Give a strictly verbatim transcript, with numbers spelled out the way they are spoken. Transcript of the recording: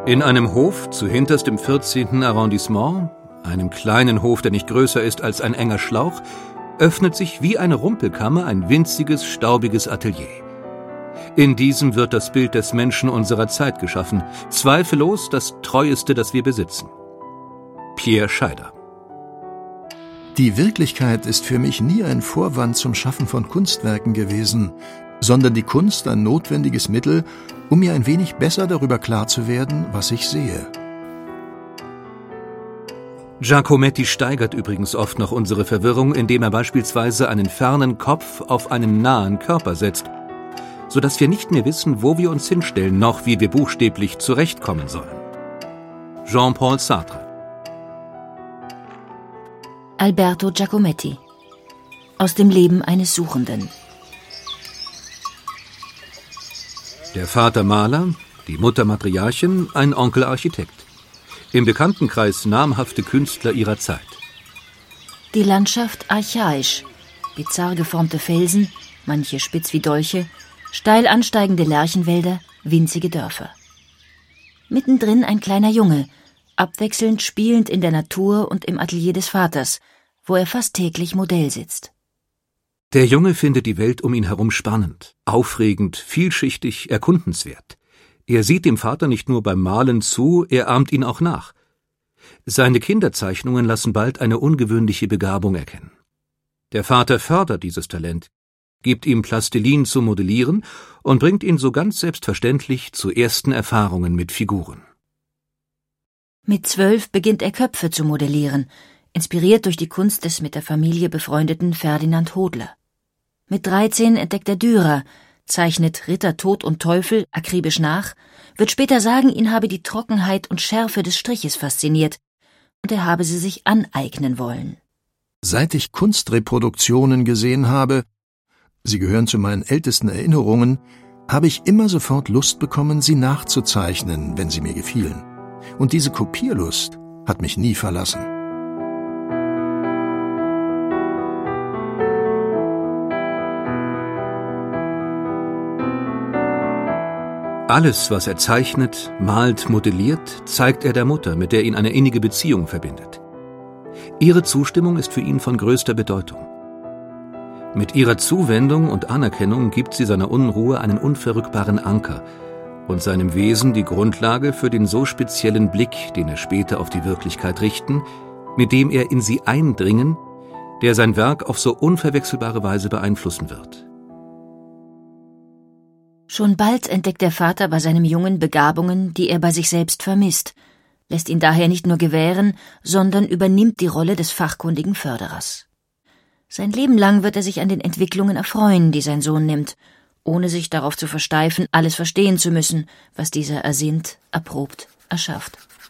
In einem Hof zuhinterst im vierzehnten Arrondissement, einem kleinen Hof, der nicht größer ist als ein enger Schlauch, öffnet sich wie eine Rumpelkammer ein winziges, staubiges Atelier. In diesem wird das Bild des Menschen unserer Zeit geschaffen, zweifellos das treueste, das wir besitzen. Pierre Scheider. Die Wirklichkeit ist für mich nie ein Vorwand zum Schaffen von Kunstwerken gewesen, sondern die Kunst ein notwendiges Mittel, um mir ein wenig besser darüber klar zu werden, was ich sehe. Giacometti steigert übrigens oft noch unsere Verwirrung, indem er beispielsweise einen fernen Kopf auf einen nahen Körper setzt, sodass wir nicht mehr wissen, wo wir uns hinstellen, noch wie wir buchstäblich zurechtkommen sollen. Jean-Paul Sartre. Alberto Giacometti. Aus dem Leben eines Suchenden. Der Vater Maler, die Mutter Matriarchin, ein Onkel Architekt. Im Bekanntenkreis namhafte Künstler ihrer Zeit. Die Landschaft archaisch. Bizarr geformte Felsen, manche spitz wie Dolche, steil ansteigende Lärchenwälder, winzige Dörfer. Mittendrin ein kleiner Junge, abwechselnd spielend in der Natur und im Atelier des Vaters, wo er fast täglich Modell sitzt. Der Junge findet die Welt um ihn herum spannend, aufregend, vielschichtig, erkundenswert. Er sieht dem Vater nicht nur beim Malen zu, er ahmt ihn auch nach. Seine Kinderzeichnungen lassen bald eine ungewöhnliche Begabung erkennen. Der Vater fördert dieses Talent, gibt ihm Plastilin zum Modellieren und bringt ihn so ganz selbstverständlich zu ersten Erfahrungen mit Figuren. Mit zwölf beginnt er Köpfe zu modellieren, inspiriert durch die Kunst des mit der Familie befreundeten Ferdinand Hodler. Mit dreizehn entdeckt er Dürer, zeichnet Ritter Tod und Teufel akribisch nach, wird später sagen, ihn habe die Trockenheit und Schärfe des Striches fasziniert und er habe sie sich aneignen wollen. Seit ich Kunstreproduktionen gesehen habe, sie gehören zu meinen ältesten Erinnerungen, habe ich immer sofort Lust bekommen, sie nachzuzeichnen, wenn sie mir gefielen. Und diese Kopierlust hat mich nie verlassen. Alles, was er zeichnet, malt, modelliert, zeigt er der Mutter, mit der ihn eine innige Beziehung verbindet. Ihre Zustimmung ist für ihn von größter Bedeutung. Mit ihrer Zuwendung und Anerkennung gibt sie seiner Unruhe einen unverrückbaren Anker und seinem Wesen die Grundlage für den so speziellen Blick, den er später auf die Wirklichkeit richten, mit dem er in sie eindringen, der sein Werk auf so unverwechselbare Weise beeinflussen wird. Schon bald entdeckt der Vater bei seinem Jungen Begabungen, die er bei sich selbst vermisst, lässt ihn daher nicht nur gewähren, sondern übernimmt die Rolle des fachkundigen Förderers. Sein Leben lang wird er sich an den Entwicklungen erfreuen, die sein Sohn nimmt, ohne sich darauf zu versteifen, alles verstehen zu müssen, was dieser ersinnt, erprobt, erschafft.